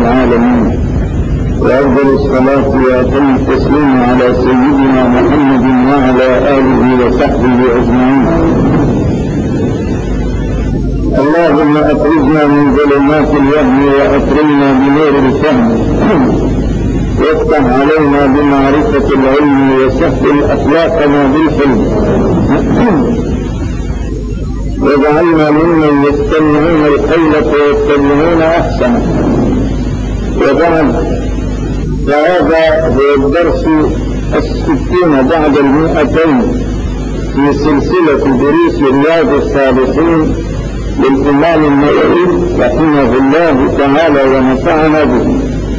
العالمين، وأفضل الصلاة وأتم التسليم على سيدنا محمد وعلى آله وصحبه أجمعين. اللهم أخرجنا من ظلمات الوهم وأكرمنا بنور الفهم، وافتح علينا بمعرفة العلم وسهل أخلاقنا بالحلم، واجعلنا ممن يستمعون القول ويتبعون أحسنه. وبعد، فهذا هو الدرس 60 بعد 200 في سلسلة دروس رياض الصالحين للإمام النووي رحمه الله تعالى ونفعنا به.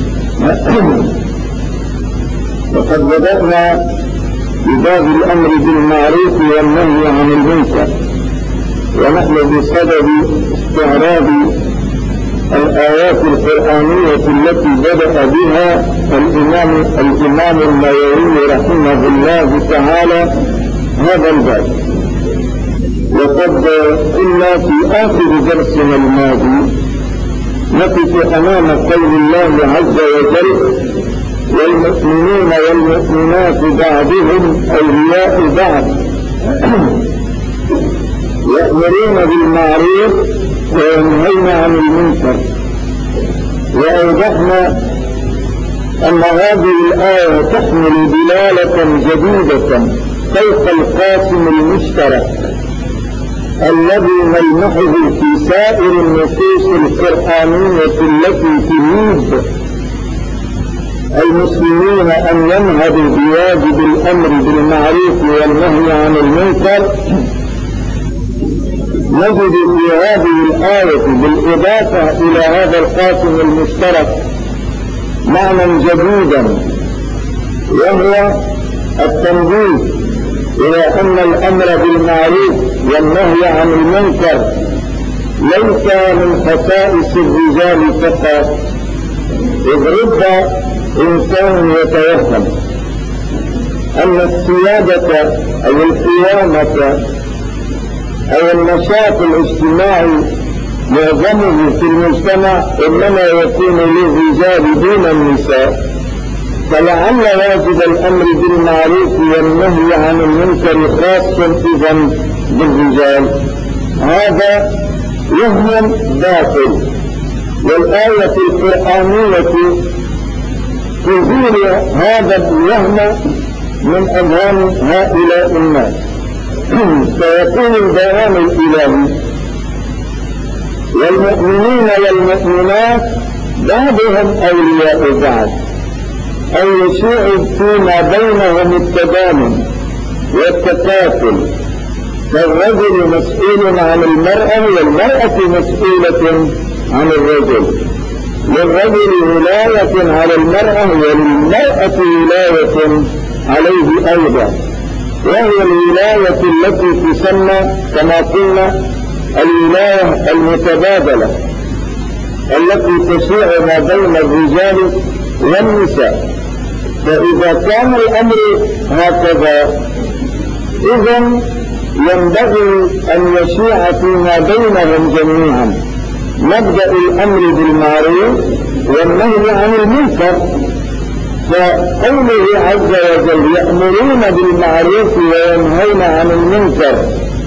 وقد بدأنا بباب الأمر بالمعروف والنهي عن المنكر، ونحن بصدد استعراض الآيات القرآنية التي بدأ بها الإمام النووي رحمه الله تعالى هذا الباب. وقد قلنا في آخر درسنا الماضي نقف أمام قول الله عز وجل: والمؤمنون والمؤمنات بعضهم أولياء بعض يأمرون بالمعروف وينهون عن المنكر. وأوضحنا أن هذه الآية تحمل دلالة جديدة فوق القاسم المشترك الذي نلمحه في سائر النصوص القرآنية التي تريد المسلمين أن ينهضوا بواجب الأمر بالمعروف والنهي عن المنكر. نجد في هذه الآية بالإضافة إلى هذا القاسم المشترك معنى جديدا، وهو التنبيه إلى أن الأمر بالمعروف والنهي عن المنكر ليس من خصائص الرجال فقط، إذ رب إنسان يتوهم أن السيادة أو القيامة أو النشاط الاجتماعي معظمه في المجتمع إنما يكون للرجال دون النساء، فلعل واجب الأمر بالمعروف والنهي عن المنكر خاص إذن بالرجال. هذا وهم باطل، والآية القرآنية تزيل هذا الوهم من أذهان هؤلاء الناس. فيكون البيان الإلهي: والمؤمنين والمؤمنات بعضهم أولياء بعض، أن يشيع فيما بينهم التضامن والتكافل، فالرجل مسؤول عن المرأة والمرأة مسؤولة عن الرجل، للرجل ولاية على المرأة وللمرأة ولاية عليه أيضا، وهي الولاية التي تسمى كما قلنا الولاية المتبادلة التي تشيع ما بين الرجال والنساء. فإذا كان الأمر هكذا، إذن ينبغي أن يشيع فيما بينهم جميعا مبدأ الأمر بالمعروف والنهي عن المنكر. فقوله عز وجل: يأمرون بالمعروف وينهون عن المنكر،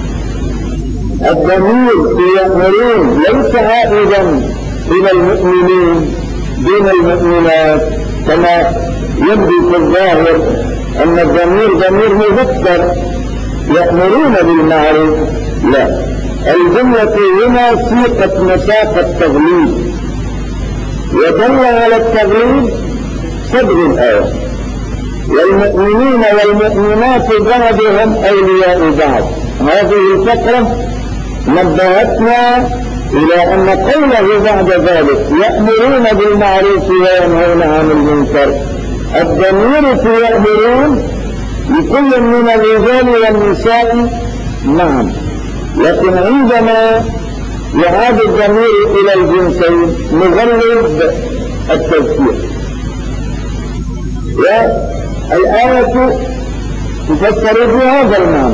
الضمير في يأمرون ليس عائدا إلى المؤمنين دون المؤمنات كما يبدو في الظاهر أن الضمير ضمير مذكر يأمرون بالمعروف. لا، الجملة هنا سيقت مساق التغليب، ودل على التغليب صدر الآية: والمؤمنين والمؤمنات بعضهم أولياء بعض. هذه الفقرة نبهتنا إلى أن قوله بعد ذلك: يأمرون بالمعروف وينهون عن المنكر، الضمير في يأمرون لكل من الرجال والنساء نعم، لكن عندما يعاد الضمير إلى الجنسين نغلب التذكير. والآية تفسر بهذا المعنى.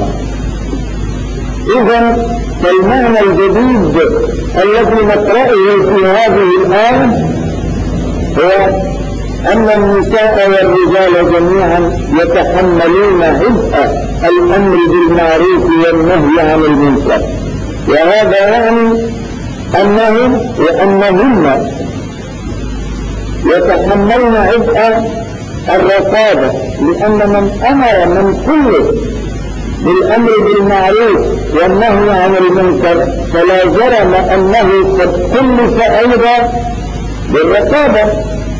إذن فالمعنى الجديد الذي نقرأه في هذه الآية هو أن النساء والرجال جميعا يتحملون عبء الأمر بالمعروف والنهي عن المنكر، وهذا يعني أنهم وأنهن يتحملن عبء الرقابة، لأن من أمر من كله بالأمر بالمعروف والنهي عن المنكر فلا جرم أنه قد كلف أيضا بالرقابة.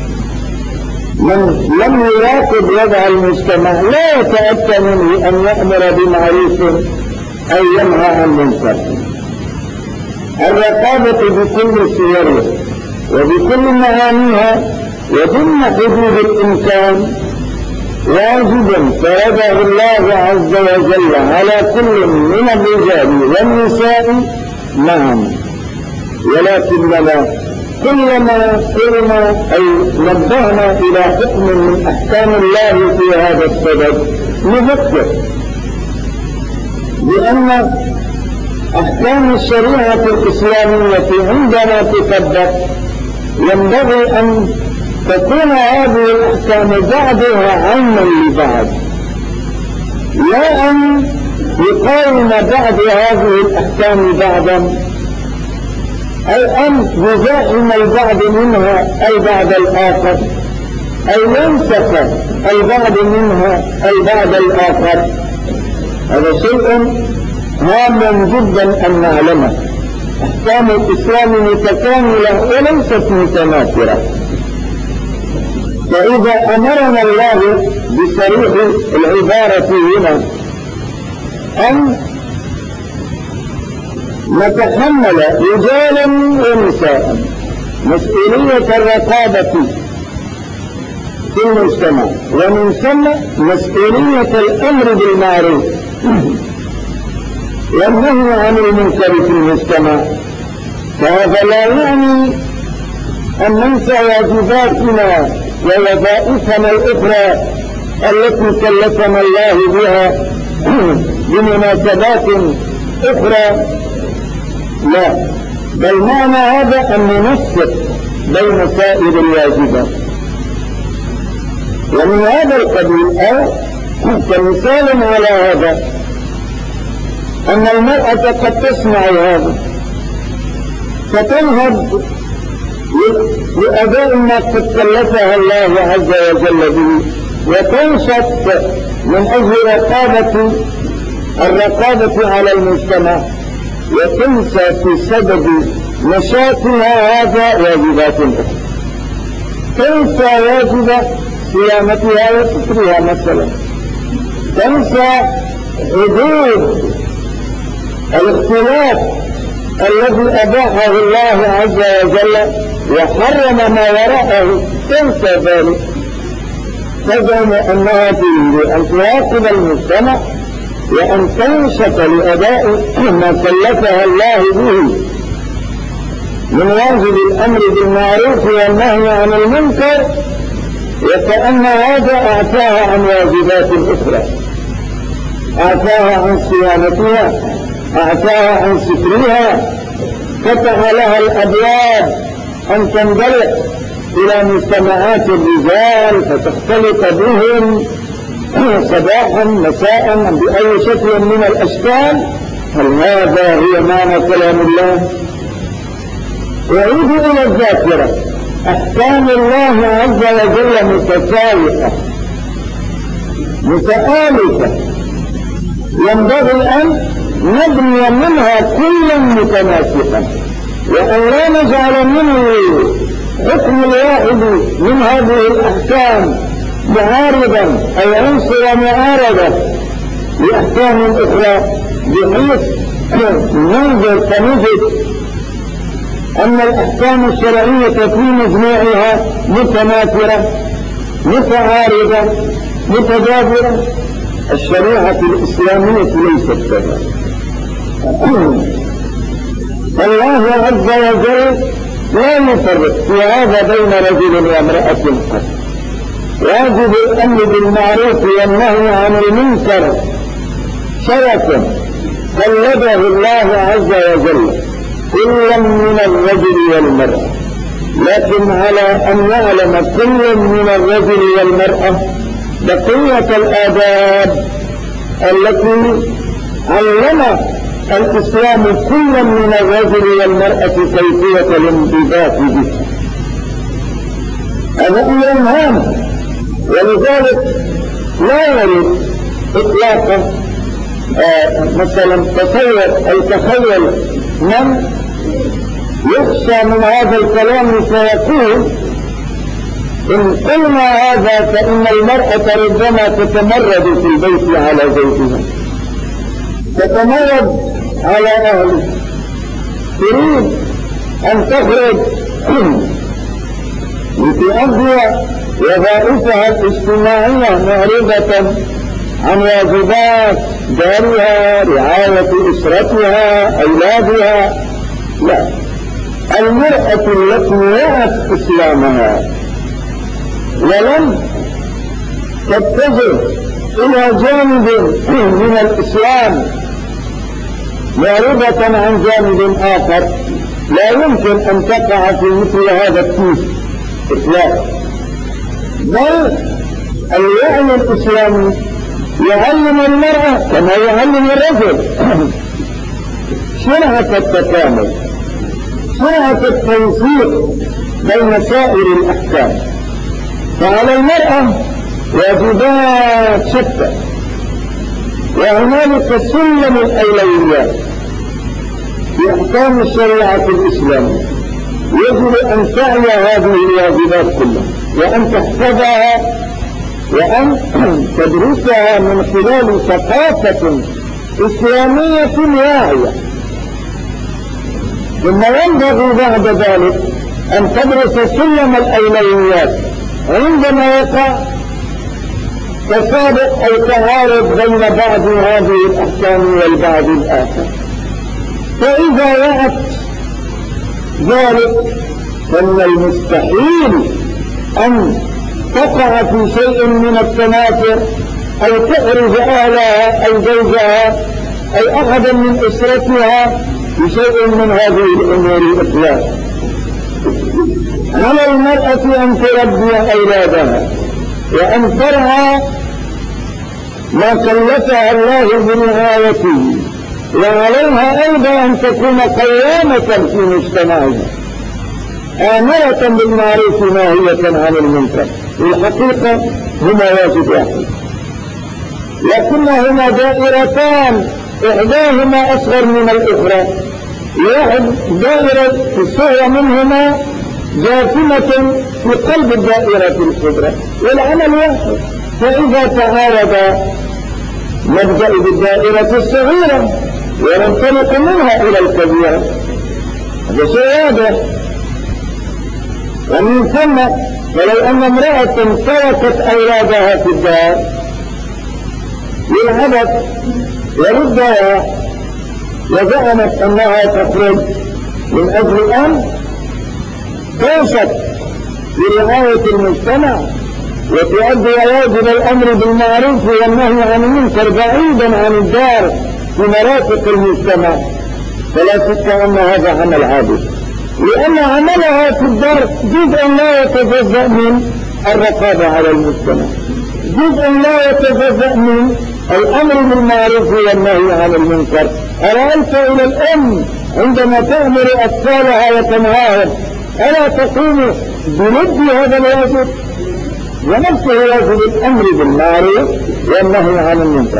من لم يراقب وضع المجتمع لا يتأتى منه أن يأمر بمعروف أو ينهى عن منكر. الرقابة بكل صورها وبكل معانيها وضمن حدود الإمكان واجب فرضه الله عز وجل على كل من الرجال والنساء معا، ولكننا كلما قلنا أي نبهنا إلى حكم من أحكام الله في هذا السبب نذكر بأن أحكام الشريعة الإسلامية عندما تطبق ينبغي أن تكون هذه الأحكام بعضها عونا لبعض، لا أن يقاوم بعض هذه الأحكام بعضا أي أن يزاحم البعض منها البعض الآخر أو ينسخ البعض منها البعض الآخر. هذا شيء هام جدا أن نعلمه. أحكام الإسلام متكاملة وليست متناثرة، فإذا أمرنا الله بصريح العبارة هنا أن نتحمل رجالا ونساء مسؤولية الرقابة في المجتمع، ومن ثم مسؤولية الأمر بالمعروف والنهي عن المنكر في المجتمع، فهذا لا يعني أن ننسى واجباتنا ووظائفنا الأخرى التي كلفنا الله بها بمناسبات أخرى، لا، بل معنى هذا أن ننسق بين سائر الواجبات. ومن هذا القبيل أو كمثال على هذا أن المرأة قد تسمع هذا فتنهض لأداء ما قد كلفها الله عز وجل به، وتنشط من أجل الرقابة على المجتمع، وتنسى في سبب نشاطها هذا واجبات أخرى. تنسى واجب صيانتها وسترها مثلا، تنسى حدود الاختلاف الذي أباحه الله عز وجل وحرم ما وراءه، تنسى ذلك، تزعم أنها تريد أن تراقب المجتمع وأن تنشط لأداء ما كلفها الله به من واجب الأمر بالمعروف والنهي عن المنكر، وكأن هذا أعفاها عن واجبات أخرى، أعفاها عن صيانتها، أعفاها عن سترها، فتح لها الأبواب أن تنطلق إلى مجتمعات الرجال فتختلط بهم صباحا مساء بأي شكل من الأشكال. هل هذا هي معنى كلام الله؟ يعود إلى الذاكرة، أحكام الله عز وجل متساوية متآلفة، ينبغي أن نبني منها كلا متناسقا، وأن لا نجعل منه حكم الواحد من هذه الأحكام معارضا أو عنصر معارضة لأحكام أخرى، بحيث ننظر فنجد أن الأحكام الشرعية في مجموعها متناثرة متعارضة متجاذرة. الشريعة الإسلامية ليست كذلك. الله عز وجل لا يفرق في هذا بين رجل وامرأة قط. واجب الأمر بالمعروف والنهي عن المنكر شرف قلده الله عز وجل كلا من الرجل والمرأة، لكن على أن يعلم كل من الرجل والمرأة بقية الآداب التي علم الإسلام كل من الرجل والمرأة كيفية الانضباط بها. هذا أمر هام، ولذلك لا يريد إطلاقا مثلا تخيل من يخشى من هذا الكلام فيقول إن قلنا هذا فإن المرأة ربما تتمرد في البيت على زوجها، تتمرد على أهله، تريد أن تخرج لتؤدي وظائفها الاجتماعية معرضة عن واجبات دارها، رعاية أسرتها، أولادها. لا، المرأة التي وعت إسلامها ولم تتجه إلى جانب من الإسلام معرضة عن جانب آخر لا يمكن أن تقع في مثل هذا التيس إطلاقا. بل الوعي الإسلامي يعلم المرأة كما يعلم الرجل شرعة التكامل، شرعة التوفيق بين سائر الأحكام. فعلى المرأة واجبات شتى، وهنالك سلم الأولويات في أحكام الشريعة الإسلامية، يجب أن تعي هذه الواجبات كلها وأن تحفظها وأن تدرسها من خلال ثقافة إسلامية واعية. ثم ينبغي بعد ذلك أن تدرس سلم الأولويات عندما يقع تسابق أو تعارض بين بعض هذه الأحكام والبعض الآخر. فإذا وقت ذلك فمن المستحيل أن تقع في شيء من التنافر أو تحرج أهلها أو زوجها أو أحدا من أسرتها بشيء من هذه الأمور الإطلاق. على المرأة أن تربي أولادها وأن ترعى ما كلفها الله برعايته، وعليها أيضا أن تكون قوامة في مجتمعها آمرة بالمعروف ناهية عن المنكر. الحقيقة هما واجب واحد، لكنهما دائرتان إحداهما أصغر من الأخرى. دائرة الصغرى منهما جاثمة في قلب الدائرة الكبرى، والعمل واحد. فإذا تعارض نبدأ بالدائرة الصغيرة وننطلق منها إلى الكبيرة، هذا شيء واضح. ومن ثم ولو أن امرأة تركت أولادها في الدار للعبث وردها وزعمت أنها تخرج من أجل أن توصف برعاية المجتمع وتؤدي واجب الأمر بالمعروف والنهي عن المنكر بعيدا عن الدار في مرافق المجتمع، فلا شك أن هذا عمل عابث، لأن عملها في الدار جزء لا يتجزأ من الرقابة على المجتمع، جزء لا يتجزأ من الأمر بالمعروف والنهي عن المنكر. أرأيت إلى الأم عندما تأمر أطفالها وتنهاهم ألا تقوم بلد هذا الواجب؟ ونفسه واجب الأمر بالمعروف والنهي عن المنكر.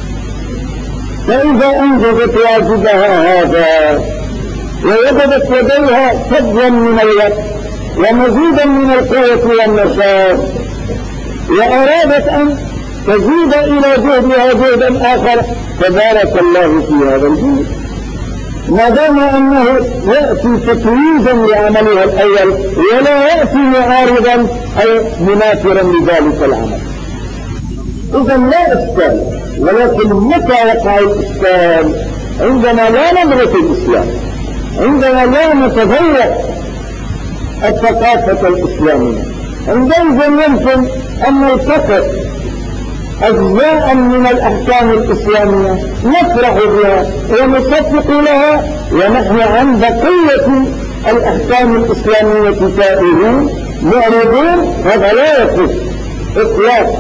فإذا أنجزت واجبها هذا ووجدت لديها فضلا من الوقت ومزيدا من القوة والنشاط وأرادت أن تزيد إلى جهدها جهدا آخر فبارك الله في هذا الجهد، ما دام أنه يأتي تتويجا لعملها الأول ولا يأتي معارضا أو منافرا لذلك العمل. إذا لا إشكال، ولكن متى وقع الإشكال؟ عندما لا ندرس الإسلام، عندما لا نتذوق الثقافة الإسلامية، عندئذ يمكن أن نلتقط أجزاء من الأحكام الإسلامية نفرح بها ونصدق لها ونحن عن بقية الأحكام الإسلامية تائهون معرضون، هذا لا يصح إطلاقا،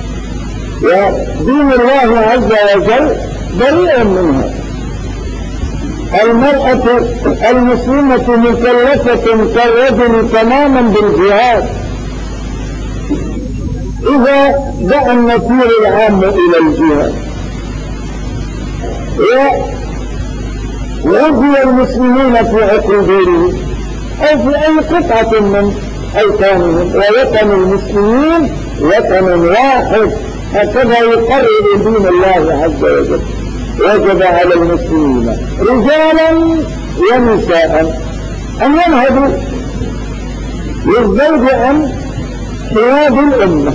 ودين الله عز وجل بريء منها. المرأة المسلمة مكلفة كالرجل تماما بالجهاد إذا دعا النفير العام إلى الجهاد، وغزي المسلمين في عقل دينهم أو في أي قطعة من أوطانهم، ووطن المسلمين وطن واحد، هكذا يقرر دين الله عز وجل. وجب على المسلمين رجالا ونساء أن ينهضوا للزوج عن حياد الأمة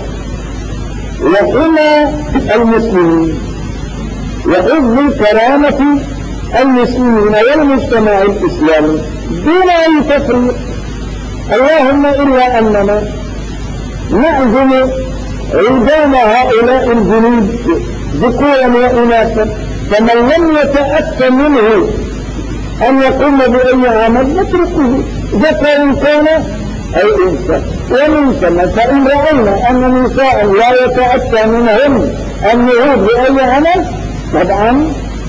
وحمى المسلمين وحفظ كرامة المسلمين والمجتمع الإسلامي دون أي تفريق. اللهم إلا أننا نعزم عيدان هؤلاء الجنود ذكورا وإناثا، فمن لم يتأتى منه أن يقوم بأي عمل نتركه ذكر كان أو أنثى. ومن ثم فإن رأينا أن نساء لا يتأتى منهم النهوض بأي عمل طبعا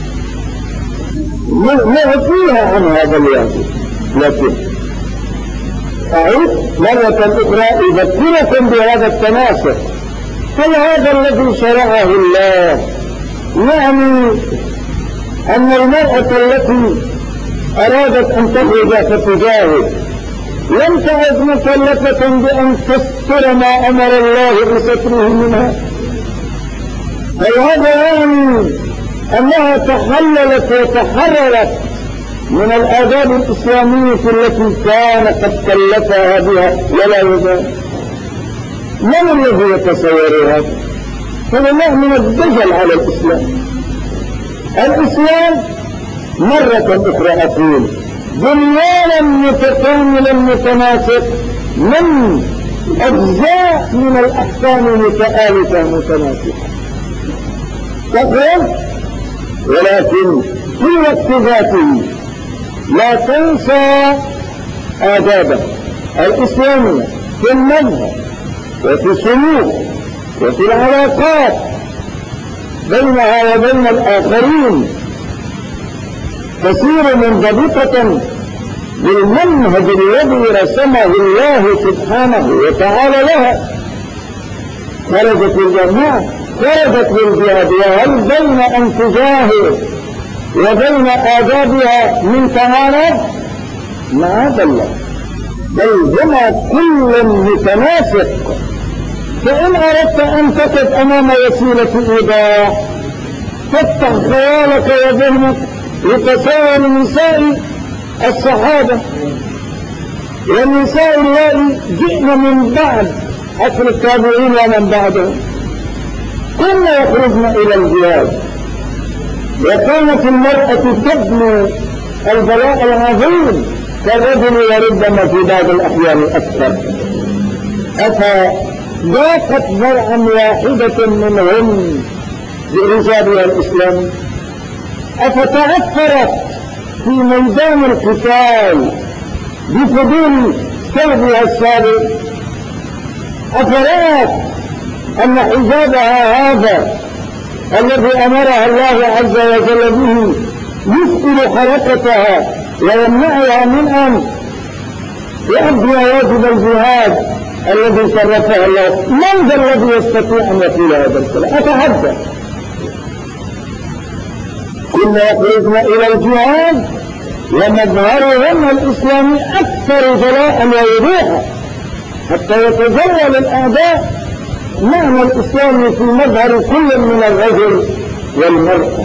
نعطيها عن هذا الواجب. لكن أعيد مرة أخرى أذكركم بهذا التناسق، فهذا الذي شرعه الله، يعني أن المرأة التي أرادت أن تخرج فتجاهد لم تعد مكلفة بأن تستر ما أمر الله بستره منها، فهذا يعني أنها تحللت وتحررت من الآداب الإسلامية التي كان قد كلفها بها ولا يزال. من الذي يتصور هذا؟ هذا نوع من الدجل على الإسلام. الإسلام مرة أخرى أقول بنيانا متكاملا متناسق من أجزاء من الأحكام متآلفة متناسقة تقول، ولكن في وقت ذاته لا تنسى آدابه الإسلامية في المذهب وفي السلوك وفي العلاقات بينها وبين الآخرين، تصير منضبطة بالمنهج الذي رسمه الله سبحانه وتعالى لها. خرجت الجماعة، خرجت للجهاد، وهل بين أن تجاهد وبين آدابها من تعارض؟ معاذ الله، بل هما كل متناسق. فإن أردت أن تقف أمام وسيلة إيضاح تفتح خيالك وذهنك لتصور نساء الصحابة والنساء اللائي جئن من بعد عصر التابعين ومن بعدهم، كن يخرجن إلى الجهاد، وكانت المرأة تبني البلاء العظيم كالرجل وربما في بعض الأحيان أكثر. أفضاقت ذرعا واحدة منهم بإيجابها الإسلامي؟ أفتأثرت في ميدان القتال بفضول ثوبها السابق؟ أفرأت أن حجابها هذا الذي أمرها الله عز وجل به يثقل حركتها ويمنعها من أن يؤدي واجب الجهاد الذي شرفها الله؟ من ذا الذي يستطيع أن يقول هذا الكلام؟ أتحدث كنا يخرجن إلى الجهاد ومظهرهن الإسلامي أكثر جلاء ووضوحا حتى يتجول الأعداء معنى الإسلام في مظهر كل من الرجل والمرأة.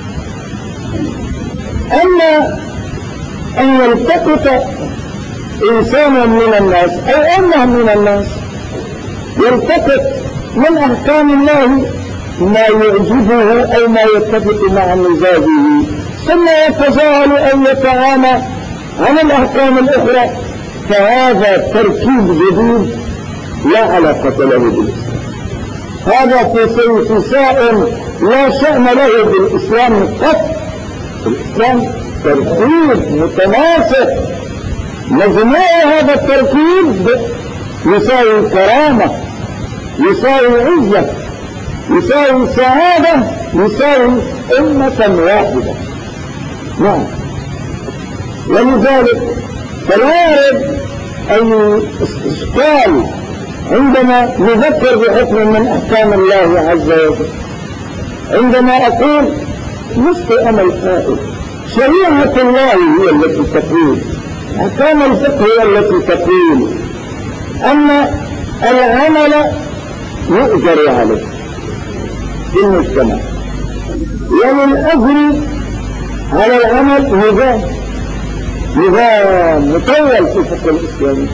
أما أن يلتقط إنسانا من الناس أو أمه من الناس يلتقط من أحكام الله ما يعجبه أو ما يتفق مع مزاجه، ثم يتجاهل أن يتعامى عن الأحكام الأخرى، فهذا تركيب جديد لا علاقة له بالإسلام. هذا فسيفساء لا شأن له بالإسلام قط. الإسلام تركيب متناسق مجموع هذا التركيب يساوي كرامة، يساوي عزة، يساوي سعادة، يساوي أمة واحدة. نعم. ولذلك فلا يرد أي إشكال عندما نذكر بحكم من أحكام الله عز وجل. عندما أقول لست أنا القائل، شريعة الله هي التي تقول، أحكام الفقه هي التي تقول أن العمل يؤجر عليه في المجتمع، وللأجر على العمل نظام مطول في الفقه الإسلامي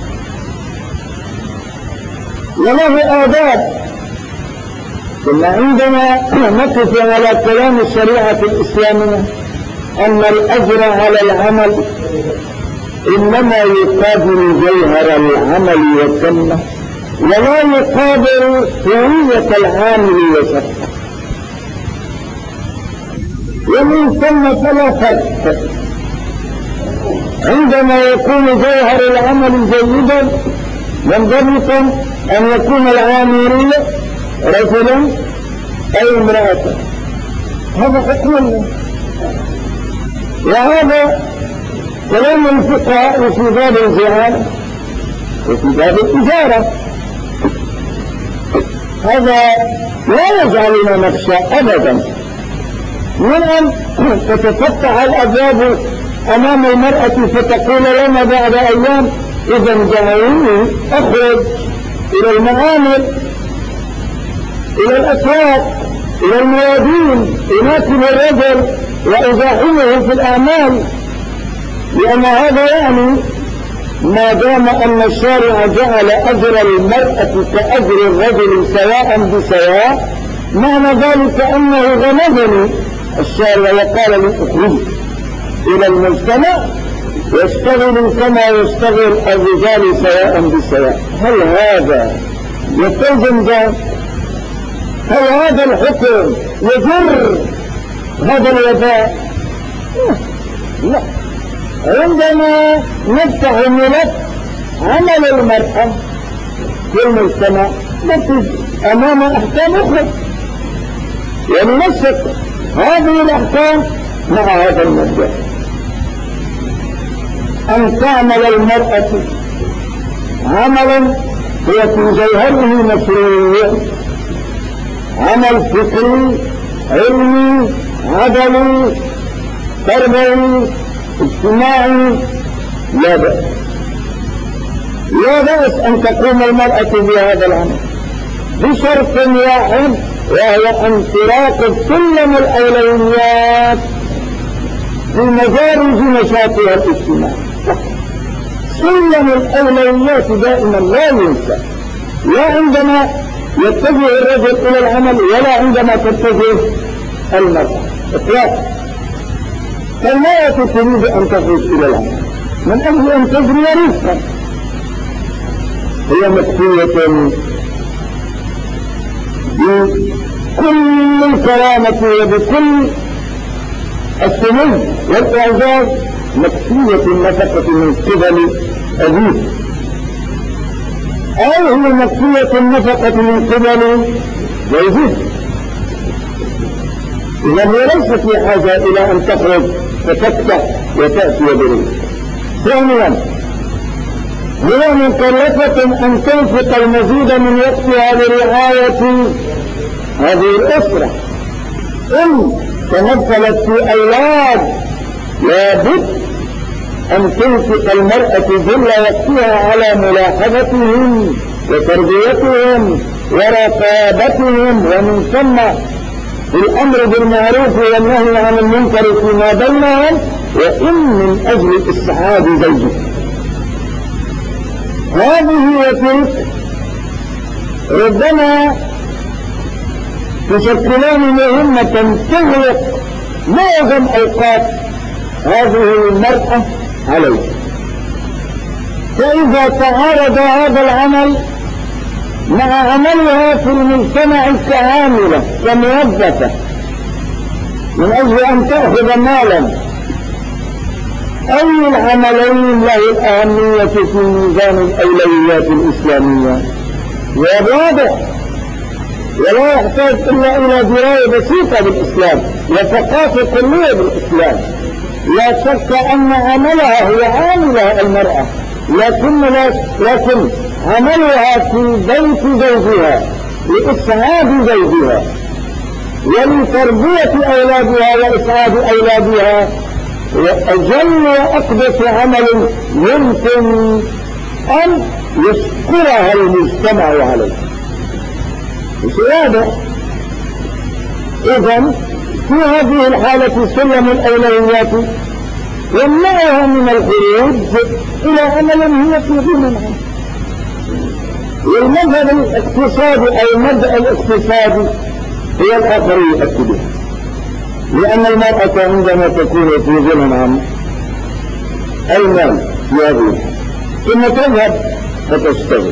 وله آداب. ثم عندما نقف على كلام الشريعة الإسلامية أن الأجر على العمل إنما يقابل جوهر العمل وتمه، ولا يقابل هوية العامل وشرطه. ومن ثم فلا فرق عندما يكون جوهر العمل جيدا منضبطا أن يكون العامل رجلا أو امرأة، هذا حكم الله. وهذا كلام الفقهاء في باب الجهالة وفي باب التجارة. هذا لا يجعلنا نخشى أبدا من أن تتفتح الأبواب أمام المرأة فتقول لنا بعد أيام إذا دعوني أخرج إلى المعامل، إلى الأسواق، إلى الميادين، أناكل الرجل وأزاحمه في الأعمال، لأن هذا يعني ما دام أن الشارع جعل أجر المرأة كأجر الرجل سواء بسواء، معنى ذلك أنه غمزني الشارع وقال لي اخرجي إلى المجتمع واشتغلوا كما يشتغل الرجال سواء بسواء. هل هذا يستلزم ذلك؟ هل هذا الحكم يجر هذا الوباء؟ لا. عندما نفتح ملف عمل المرأة في المجتمع نقف أمام أحكام أخرى وننسق هذه الأحكام مع هذا المبدأ. أن تعمل المرأة عملا هو في جوهره مشروع، عمل فكري علمي عدلي تربوي اجتماعي، لا بأس، لا بأس أن تقوم المرأة بهذا العمل بشرط واحد، وهو أن تراقب سلم الأولويات في مجاري نشاطها الاجتماعي. سلم الأولويات دائما لا ينسى، لا عندما يتجه الرجل إلى العمل ولا عندما تتجه المرأة إطلاقا. فالمرأة تريد أن تخرج إلى العمل من أجل أن تجري رزقا، هي مكفية بكل الكرامة وبكل السمو والإعزاز، مكفية النفقة من قبل أبيه، أو هي مكفية النفقة من قبل زوجه. إذا هي ليست في حاجة إلى أن تخرج فتفتح وتأتي برزق. ثانيا هي مكلفة أن تنفق المزيد من وقتها لرعاية هذه الأسرة. إن تمثلت في أولاد لابد أن تنفق المرأة جل وقتها على ملاحظتهم وتربيتهم ورقابتهم، ومن ثم الأمر بالمعروف والنهي عن المنكر فيما بينهم، وإن من أجل إسعاد زوجه. هذه وتلك ربما تشكلان مهمة تغلق معظم أوقات هذه المرأة عليه. فإذا تعارض هذا العمل مع عملها في المجتمع كعاملة كموظفة من أجل أن تأخذ مالا أي العملين له الأهمية في ميزان الأولويات الإسلامية؟ وواضح ولا يحتاج إلا إلى دراية بسيطة بالإسلام وثقافة كلية بالإسلام. لا شك أن عملها هو عاملها المرأة، لكن عملها في بيت زوجها لإسعاد زوجها ولتربية أولادها وإسعاد أولادها وأجل وأقدس عمل يمكن أن يشكرها المجتمع عليه. واضح؟ إذن في هذه الحالة سلم الأولويات يمنعها من الخروج إلى عمل هي في غنى عنه. والمذهب الاقتصادي أو المبدأ الاقتصادي هو الآخر يؤكده، لأن المرأة عندما تكون في غنى عن المال يغيب ثم تذهب فتشتغل،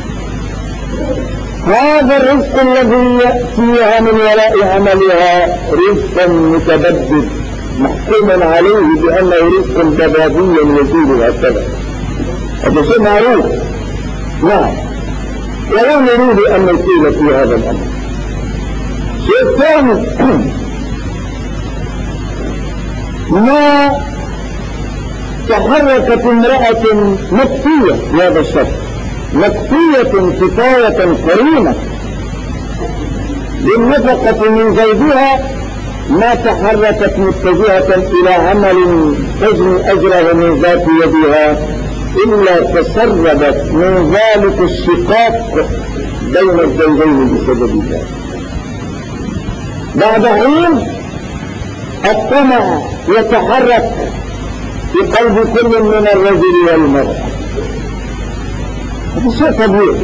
هذا الرزق الذي يأتيها من وراء عملها رزق متبدد محكوم عليه بأنه رزق تبادي يزيد هكذا، هذا شيء معروف. نعم، ولا نريد أن نطيل في هذا الأمر. شيء ثاني، ما تحركت امرأة مكفية بهذا الشرط، مكفية كفاية كريمة بالنفقة من زوجها، ما تحركت متجهة إلى عمل تجني أجره من ذات يدها إلا تسربت من ذلك الشقاق بين الزوجين بسبب ذلك. بعد حين الطمع يتحرك في قلب كل من الرجل والمرأة، هذا شيء طبيعي.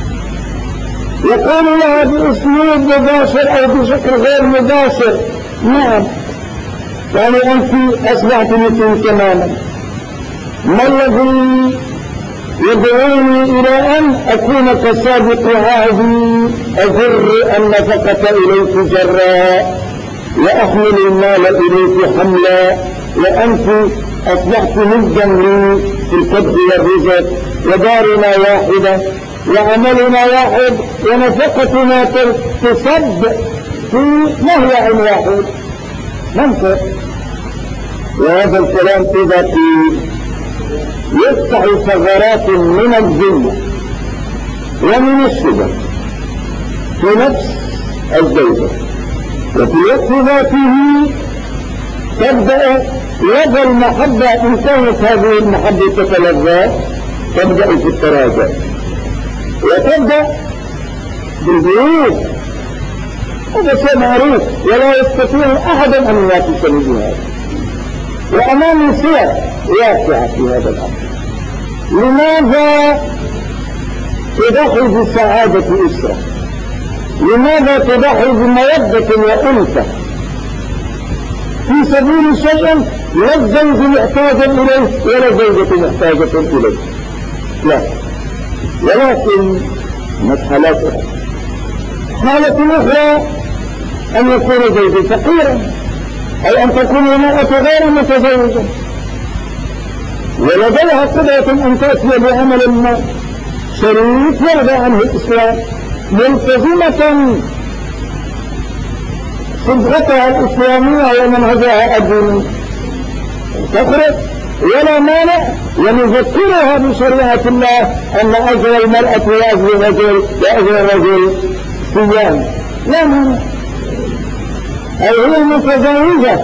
يقول لها بأسلوب مباشر أو بشكل غير مباشر: نعم، يعني أنت أصبحت مثلي تماما، ما الذي يدعوني إلى أن أكون كسابق عهدي أجر النفقة إليك جرا وأحمل المال إليك حملا، وأنت أصبحت مجدا لي في القبض والرزق، ودارنا واحدة وعملنا واحد ونفقتنا تصب في مهيع واحد. منطق. وهذا الكلام إذا قيل يفتح ثغرات من الذمة ومن الشبه في نفس الزوجة، وفي وقت ذاته تبدأ لدى المحبة، إن كانت هذه المحبة تتلذذ تبدأ في التراجع وتبدأ بالبيوت. هذا شيء معروف ولا يستطيع أحد أن يناقش بهذا، وأمامي صور واسعة في هذا الأمر. لماذا تضحي بسعادة أسرة؟ لماذا تضحي بمودة وأنثى في سبيل شيء لا الزوج محتاج إليه ولا الزوجة محتاجة إليه؟ لا، ولكن مسألة أخرى. حالة أخرى أن يكون زوجي فقيرا، أو أن تكون المرأة غير متزوجة ولديها قدرة أن تأتي بعمل ما شريف يرضى عنه الإسلام، ملتزمة صبغتها الإسلامية ومنهجها الديني، تخرج ولا مانع، ونذكرها بشريعة الله أن أجر المرأة وأجر الرجل صيام، لا مانع. أو هي متزوجة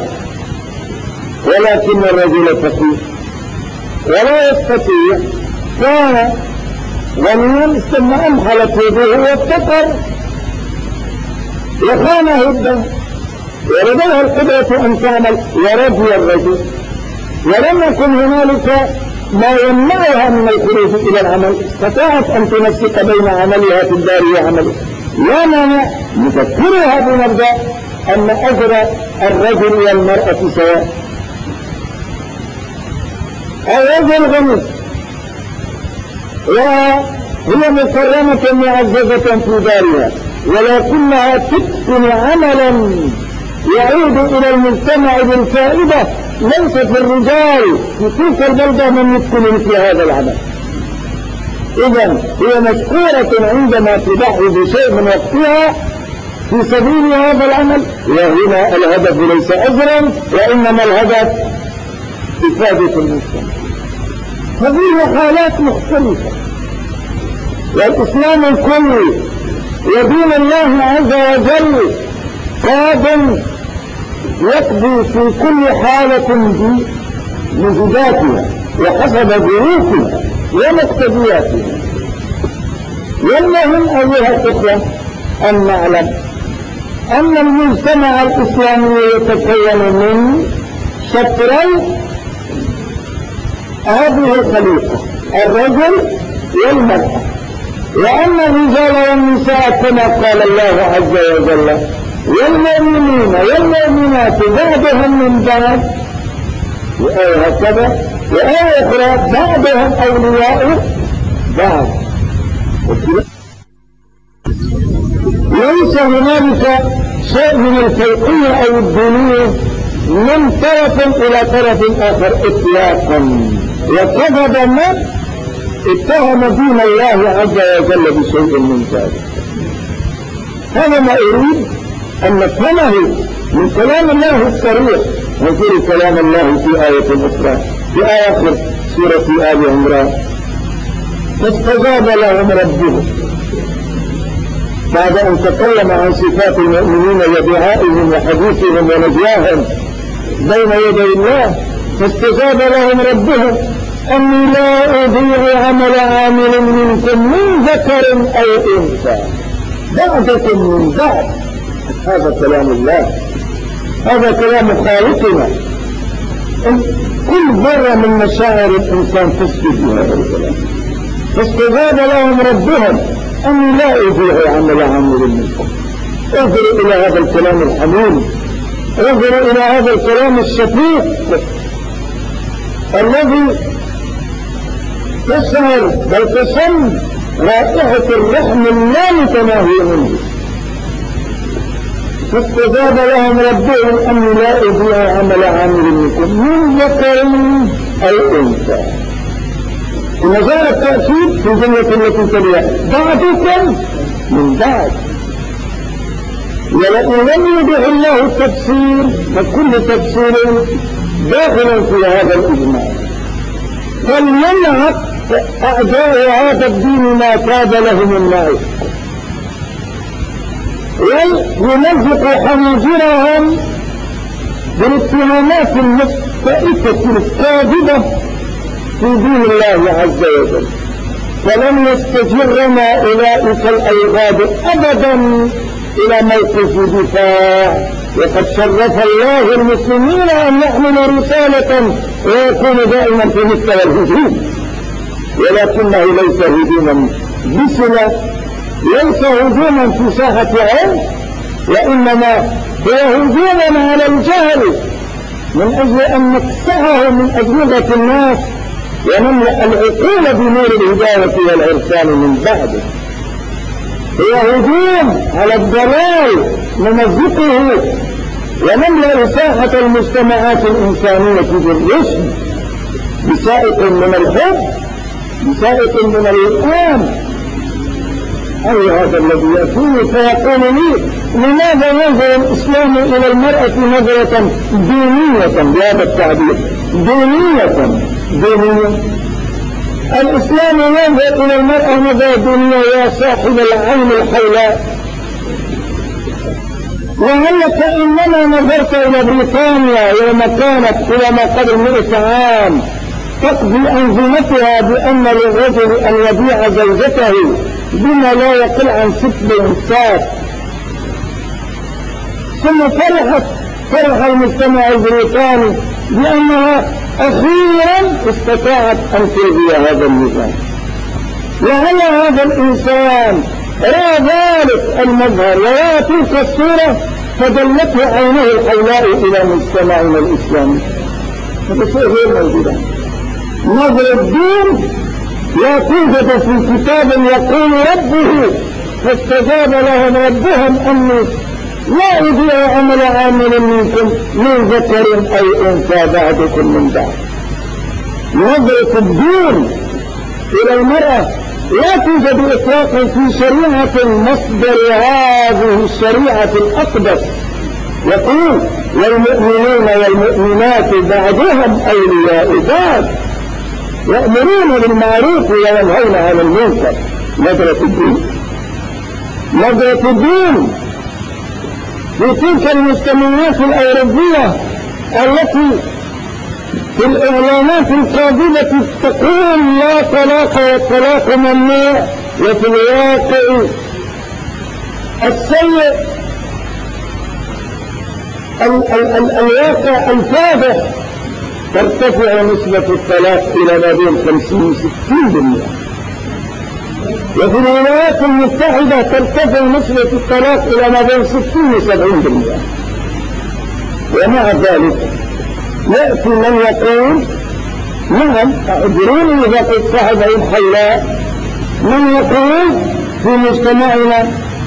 ولكن الرجل فقير ولا يستطيع، كان غنيا ثم أمحلت يده وافتقر وخان هده ولديها القدرة أن تعمل ورضي الرجل، ولم يكن هنالك ما يمنعها من الخروج إلى العمل، استطاعت أن تنسق بين عملها في الدار وعمله، لا مانع. نذكرها بمبدأ أن أجر الرجل والمرأة سواء. الرجل غني وهي مكرمة معززة في دارها، ولكنها تتقن عملا يعود إلى المجتمع بالفائدة ليس في الرجال في تلك البلدة من يدخل في هذا العمل. إذن هي مذكورة عندما تضحي بشيء من وقتها في سبيل هذا العمل، وهنا الهدف ليس أجرا وإنما الهدف إفادة المجتمع. هذه حالات مختلفة، والإسلام الكلي ودين الله عز وجل قادم يقضي في كل حالة بموجوداتها وحسب ظروفها ومقتضياتها. والمهم أيها الإخوة أن نعلم أن المجتمع الإسلامي يتكون من شطرين هذه الخليقة، الرجل والمرأة، وأن الرجال والنساء كما قال الله عز وجل والمؤمنين والمؤمنات بعضهم من بعض، وآية هكذا وآية أخرى بعضهم أولياء بعض. ليس هنالك شيء من الفوقية أو الدنيا من طرف إلى طرف آخر إطلاقا، وكذب من اتهم دين الله عز وجل بشيء من ذلك. هذا ما أريد أن نفهمه من كلام الله الصريح، وفي كلام الله في آية أخرى في آخر سورة آل عمران: فاستجاب لهم ربهم، بعد أن تكلم عن صفات المؤمنين ودعائهم وحديثهم ونجواهم بين يدي الله، فاستجاب لهم ربهم أني لا أضيع عمل عامل منكم من ذكر أو أنثى بعضكم من بعض. هذا كلام الله، هذا كلام خالقنا. كل ذرة من مشاعر الإنسان تسجد بهذا الكلام. فاستجاب لهم ربهم أني لا أضيع عمل عامل منكم. انظروا إلى هذا الكلام الحميد، انظروا إلى هذا الكلام الشفيق الذي تشعر بل تشم رائحة الرحم اللامتناهي منه. فاستجاب لهم ربهم أني لا أضيع عمل عامل منكم من ذكر أو أنثى. ومجال التأكيد في الجملة التي تليها بعضكم من بعض. ولئن لم يدع الله التفسير فكل تفسير داخل في هذا الإجماع، فلينهض أعداء هذا الدين ما كاد لهم الناس، ويمزق حناجرهم بالاتهامات المستئسة الكاذبة في دين الله عز وجل. فلن يستجرنا أولئك الأيغاد أبدا إلى موقف دفاع، وقد شرف الله المسلمين أن يحملوا رسالة ويكونوا دائما في مستوى الهجوم، ولكنه ليس هجوما بسلة، ليس هجوما في ساحة عنف، وإنما هو هجوما على الجهل من أجل أن نقطعه من أجوبة الناس ونملأ العقول بنور الهداية والعرفان من بعده. هو هجوم على الضلال نمزقه ونملأ ساحة المجتمعات الإنسانية بالرشد بسائق من الحب، بسائق من الإلهام. أي هذا الذي يأتيني فيقول لي لماذا ينظر الإسلام إلى المرأة نظرة دينية بهذا التعبير؟ دينية. الإسلام ينظر إلى المرأة نظرة دينية يا صاحب العين الحولاء. وهلك إنما نظرت إلى بريطانيا يوم كانت إلى ما قبل 100 عام تقضي أنظمتها بأن للرجل أن يبيع زوجته بما لا يقل عن 6 بنسات، ثم فرح المجتمع البريطاني بأنها أخيرا استطاعت أن تلغي هذا النظام. وهل هذا الإنسان رأى ذلك المظهر ورأى تلك الصورة فدلته عينه الحولاء إلى مجتمعنا الإسلامي؟ هذا شيء غير موجود. نظر الدين لا توجد في كتاب يقول ربه فاستجاب لهم ربهم أني لا يضيع عمل عامل منكم من ذكر أو أنثى بعضكم من بعض. نظرة الدين إلى المرأة لا توجد إطلاقا في شريعة مصدر هذه الشريعة الأقدس. يقول والمؤمنون والمؤمنات بعضهم أولياء بعض يأمرون بالمعروف وينهون عن المنكر. نظرة الدين، نظرة الدين في تلك المجتمعات الأوروبية التي في الإعلانات الكاذبة تقول لا طلاق والطلاق ممنوع، وفي الواقع السيء الواقع الفاضح ترتفع نسبة الطلاق إلى ما بين 50-60%. وفي الولايات المتحدة ترتفع نسبة الطلاق إلى ما بين 60-70%. ومع ذلك يأتي من يقول نعم أعذروني إذا قلت صاحب الحلاء، من يقول في مجتمعنا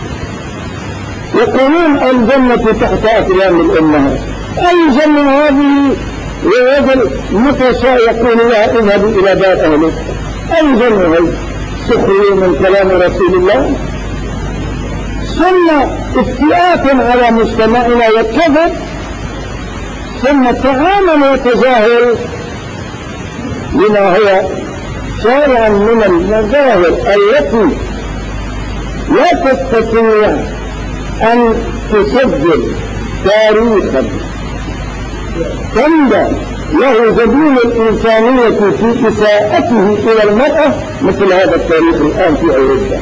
يقولون الجنة تحت أقدام الأمهات. أي جنة هذه؟ ورجل متى شاء يقول لها اذهبوا إلى دار أهلك. أي جنة هذه؟ سخروا من كلام رسول الله. ثم افتئات على مجتمعنا والكذب، ثم تعامل وتظاهر لما هو شارعا من المظاهر التي لا تستطيع أن تسجل تاريخا تندى له جبين الإنسانية في إساءته إلى المرأة مثل هذا التاريخ الآن في أوروبا.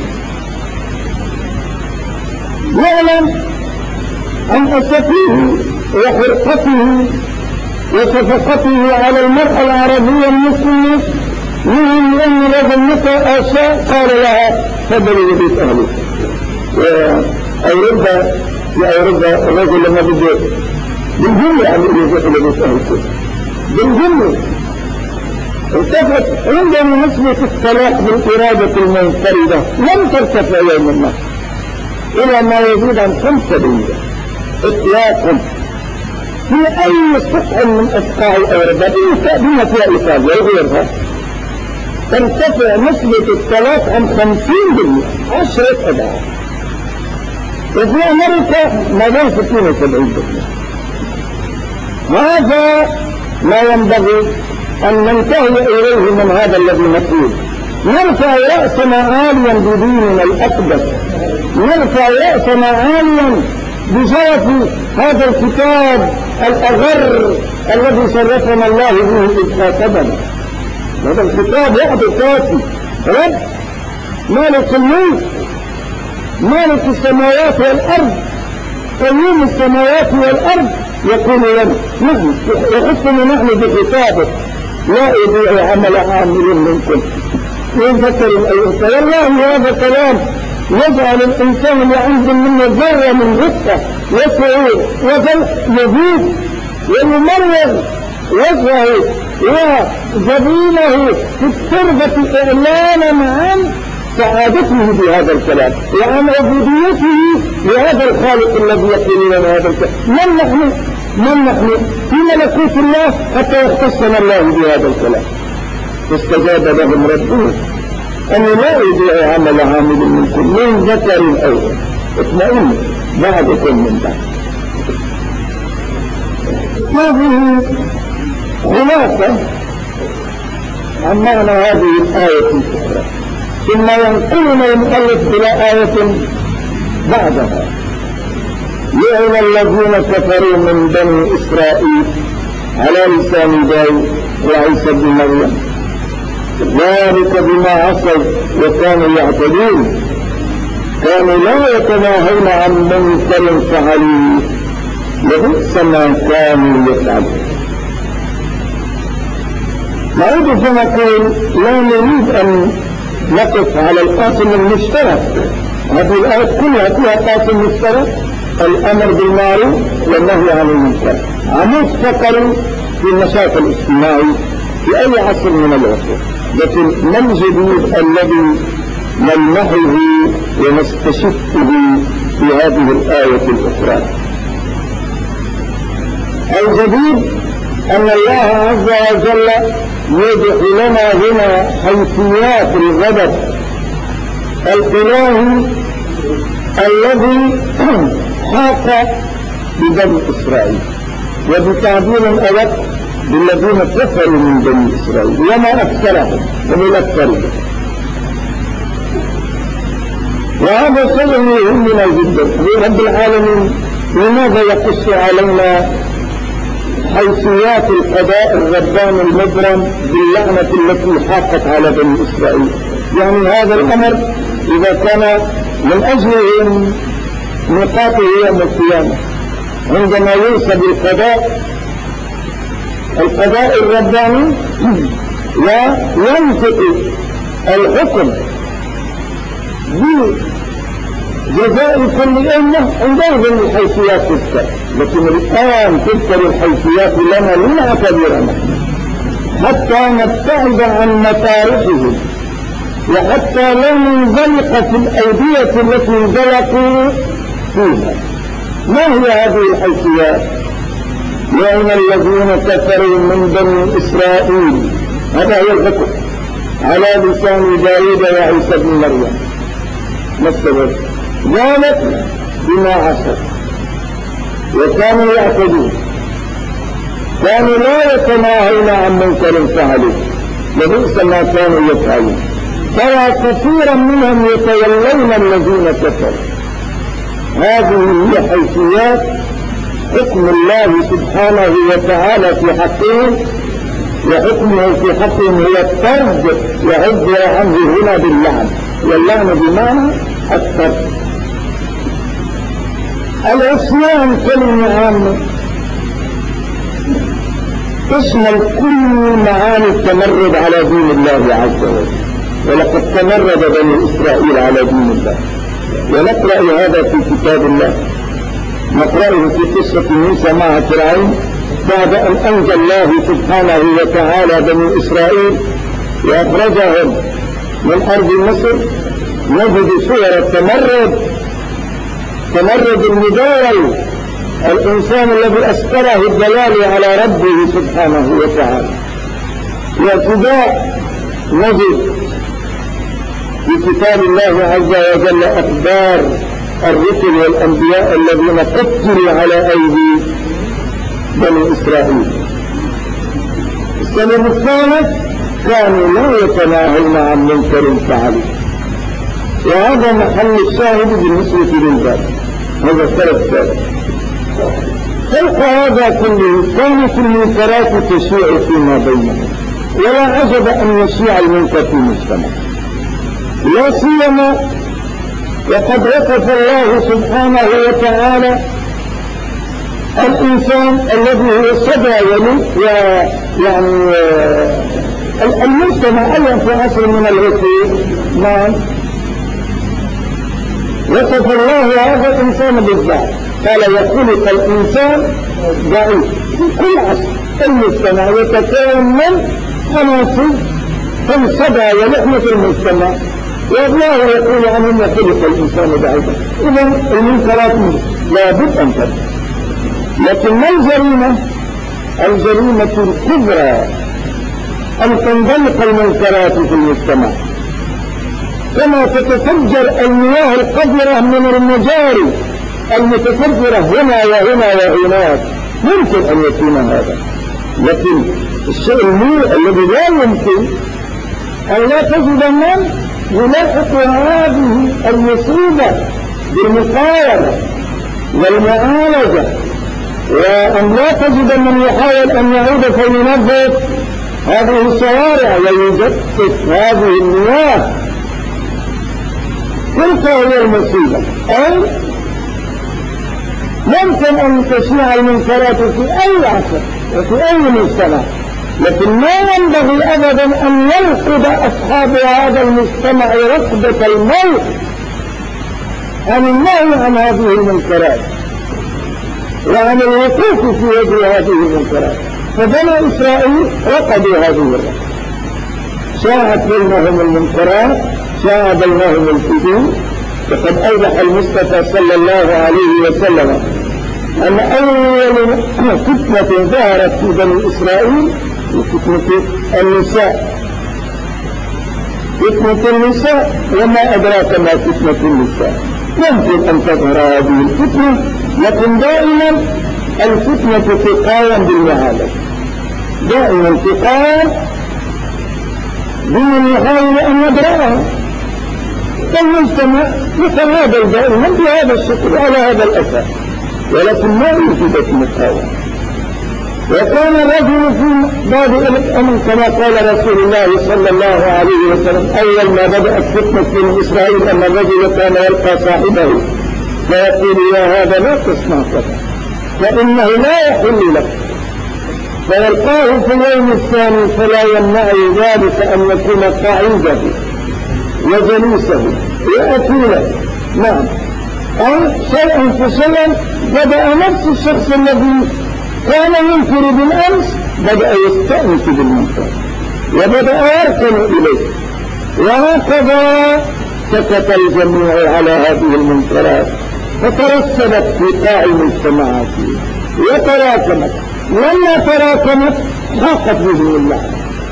يعلم عن أسفه وحرقته وشفقته على المرأة العربية المسلمة، من أن لازمتها أشياء قال لها تبلغ بيت أهلك. وأوروبا في أوروبا الرجل لما بده بالجملة عن يجب بيت أهلك بالجملة ارتفعت عندما نسبة الطلاق بالإرادة المنفردة لم ترتفع يوم ما إلى ما يزيد عن 5% إطلاقا في أي سطح من أسقاع أوروبا بما فيها إيطاليا وغيرها. ترتفع نسبة الطلاق عن 50%، 10 أضعاف. وفي أمريكا ما بين 60-70%. هذا ما ينبغي أن ننتهي إليه من هذا الذي نقول. نرفع رأسنا عاليا بديننا الأقدس، نرفع رأسنا عاليا بشرف هذا الكتاب الأغر الذي شرفنا الله به إذ كاتبنا. هذا الكتاب وحده كافي. رب مالك الملك، مالك السماوات والأرض، قيوم السماوات والأرض، يقول لنا نحن يحثنا نحن بكتابه لا يضيع عمل عامل منكم من ذكر أو أنثى. والله هذا كلام يجعل الإنسان يعيش منه ذرة من رفقة وسعور يزيد ويمرر وجهه وجبينه في التربة إعلانا عن سعادته بهذا الكلام وعن عبوديته لهذا الخالق الذي يقول لنا هذا الكلام. من نحن في ملكوت الله حتى يختصنا الله بهذا الكلام؟ فاستجاب لهم ربهم أن لا يضيع عمل عامل منكم من ذكر أو أنثى اطمئنوا بعضكم من بعض. هذه خلاصة عن معنى هذه الآية الأخرى، ثم ينقلنا المؤلف إلى آية بعدها: لعن الذين كفروا من بني إسرائيل على لسان داود وعيسى بن مريم ذلك بما عصوا وكانوا يعتدون كانوا لا يتناهون عن منكر فعلوه لبئس ما كانوا يفعلون. نعود فنقول لا نريد أن نقف على القاسم المشترك. هذه الآيات كلها فيها قاسم مشترك: الأمر بالمعروف والنهي عن المنكر، عمود فقري في النشاط الاجتماعي في أي عصر من العصور. لكن ما الجديد الذي نلمحه ونستشفه في هذه الآية الأخرى. الجديد أن الله عز وجل يوضح لنا هنا حيثيات الغضب الإلهي الذي حاق ببني إسرائيل، وبتعبير أدق بالذين كفروا من بني إسرائيل وما أكثرهم ومن أكثرهم. وهذا شيء يهمنا جدا. رب العالمين لماذا يقص علينا حيثيات القضاء الرباني المبرم باللعنة التي حاقت على بني إسرائيل؟ يعني هذا الأمر إذا كان من أجل نقاطه يوم القيامة عندما ينسب القضاء الرباني وينطق الحكم بجزاء كل أمة عندئذ الحيثيات تذكر، لكن الآن تذكر الحيثيات لنا لنعتبرنا حتى نبتعد عن مطارحه، وحتى لا ننزلق في الأيدية التي انزلقوا فيها. ما هي هذه الحيثيات؟ لأن الذين كفروا من بني إسرائيل، هذا هو الحكم على لسان داود وعيسى بن مريم. ما السبب؟ ذلك بما عصوا وكانوا يعتدون، كانوا لا يتناهون عن منكر فعلوه لبئس ما كانوا يفعلون، ترى كثيرا منهم يتولون الذين كفروا. هذه هي حيثيات حكم الله سبحانه وتعالى في حقهم، وحكمه في حقهم هو الطرد، وعبر عنه هنا باللعن، واللعن بمعنى الطرد. العصيان كلمة عامة تشمل كل معاني التمرد على دين الله عز وجل، ولقد تمرد بني إسرائيل على دين الله. ونقرأ هذا في كتاب الله، نقرأه في قصة موسى مع فرعون بعد أن أنجى الله سبحانه وتعالى بني إسرائيل وأخرجهم من أرض مصر. نجد صور تمرد المداول، الإنسان الذي أسكره الدلال على ربه سبحانه وتعالى. واعتداء نجد في كتاب الله عز وجل أخبار الرسل والأنبياء الذين قتلوا على أيدي بني إسرائيل. السبب الثالث كانوا لا يتناهون عن منكر فعلوه، وهذا محل الشاهد بالنسبة للباب. هذا السبب الثالث. فوق هذا كله كانت المنكرات تشيع فيما بينهم، ولا عجب أن يشيع المنكر في المجتمع، لا سيما وقد وصف الله سبحانه وتعالى الإنسان الذي هو صدى يعني المجتمع أيضا في عصر من العصور. نعم، وصف الله هذا الإنسان بالذات، قال يخلق الإنسان ضعيف. في كل عصر المجتمع يتكون من عناصر الصدى ولحمة المجتمع، والله يقول عنهم يخلق الإنسان ضعيفا. إذن المنكرات لابد أن تبقى، لكن ما الجريمة الكبرى أن تنطلق المنكرات في المجتمع كما تتفجر المياه القذرة من المجاري المتفجرة هنا وهنا وهناك. ممكن أن يكون هذا، لكن الشيء الذي لا يمكن أن لا تجد من يلاحق هذه المصيبة بالمقاومة والمعالجة، وأن لا تجد من يحاول أن يعود فينظف هذه الشوارع ويجفف هذه المياه. تلك هي المصيبة. أي ممكن أن تشيع المنكرات في أي عصر وفي أي مجتمع، لكن ما ينبغي أبدا أن يرقد أصحاب هذا المجتمع رقدة الموت عن النهي عن هذه المنكرات وعن الوقوف في وجه هذه المنكرات. فبني إسرائيل رقدوا هذه الرقدة، شاعت بينهم المنكرات شاع بينهم الفتور. وقد أوضح المصطفى صلى الله عليه وسلم أن أول فتنة ظهرت في بني إسرائيل فتنة النساء. فتنة النساء، وما أدراك ما فتنة النساء. يمكن أن تظهر هذه الفتنة، لكن دائما الفتنة تقاوم بالمعالجة، دائما تقاوم بمن يحاول أن يدرأها. فالمجتمع يتغادر دائما بهذا الشكل على هذا الأساس، ولكن ما وجدت مقاومة. وكان الرجل في باب الأمر كما قال رسول الله صلى الله عليه وسلم: أول ما بدأت فتنة بني إسرائيل أن الرجل كان يلقى صاحبه فيقول: يا هذا لا تصنع كذا فإنه لا يحل لك، فيلقاه في اليوم الثاني فلا يمنع ذلك أن يكون قاعده وجليسه وأكله. نعم، أو شيئا فشيئا بدأ نفس الشخص الذي كان ينكر بالأمس بدأ يستأنس بالمنكر وبدأ يركن إليه، وهكذا سكت الجميع على هذه المنكرات فترسبت في قاع المجتمعات وتراكمت. لما تراكمت حاقت بإذن الله،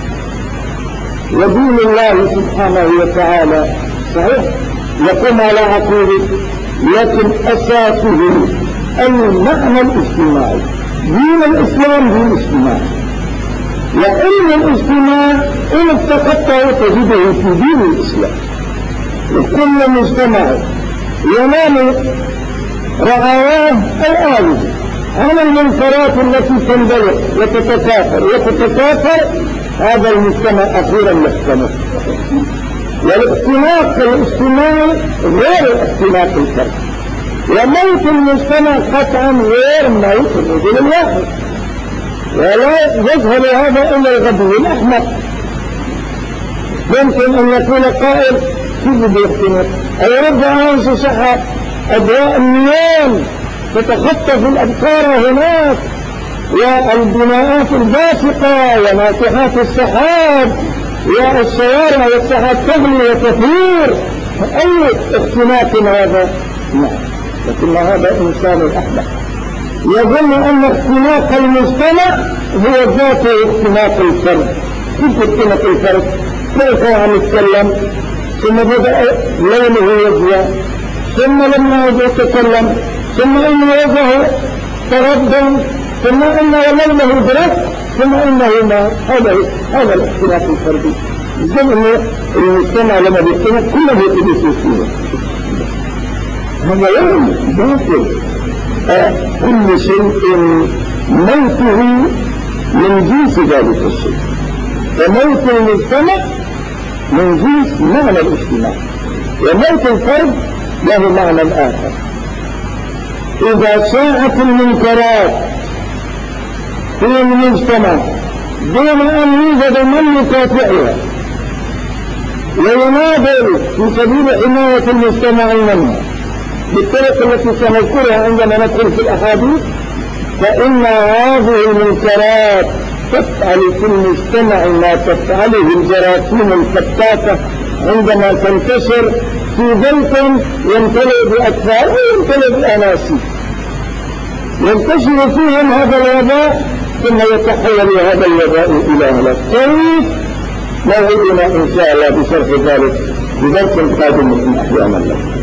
ودين الله سبحانه وتعالى صحيح يقوم على عقوبه، لكن أساسه المعنى الاجتماعي. دين الإسلام دين اجتماعي، وعلم الاجتماع إن اتخذته تجده في دين الإسلام. وكل مجتمع ينام رعاياه الآلهة عن المنكرات التي تندلق وتتكاثر هذا المجتمع أخيرا يحكمه. والاختلاف الاجتماعي غير الاختلاف الفردي، وموت المجتمع قطعا غير موت الرجل الواحد. ولا يظهر هذا إلا الغبي الأحمق. يمكن أن يكون قائل كيف بيختلف أو يرجع أنس سحاب أضواء النيام تتخطف الأبصار هناك، والبناءات الباسقة وناطحات السحاب والشوارع والسحاب تغلي وتثير. أي اختلاف هذا؟ نعم، لكن هذا إنسان الأحمق يظن أن اختلاف المجتمع هو ذاته اختلاف الفرد. كيف اختلاف الفرد؟ كيف عم يتكلم ثم بدأ لونه يضيع، ثم لما يتكلم ثم إن وجهه تردم، ثم إن لونه برق، ثم إنه ما. هذا الاختلاف الفردي. إذن المجتمع لما بيجتمع كله يتبسوا فيه. هذا يوم باطل. كل شيء موته من جنس ذلك الشيء، فموت المجتمع من جنس معنى الاجتماع، وموت الفرد له معنى آخر. إذا شاعت المنكرات في المجتمع دون أن يوجد من يكافئها وينادل في سبيل حماية المجتمع منها بالطرق التي سنذكرها عندما ندخل في الأحاديث، فإن هذه المنكرات تفعل في المجتمع ما تفعله الجراثيم الفتاكة عندما تنتشر في بيت يمتلئ بأطفال ويمتلئ بأناسيس، ينتشر فيهم هذا الوباء ثم يتحول هذا الوباء إلى هلاك. كيف؟ موعدنا إن شاء الله بشرح ذلك بدرس قادم من أحيان الله.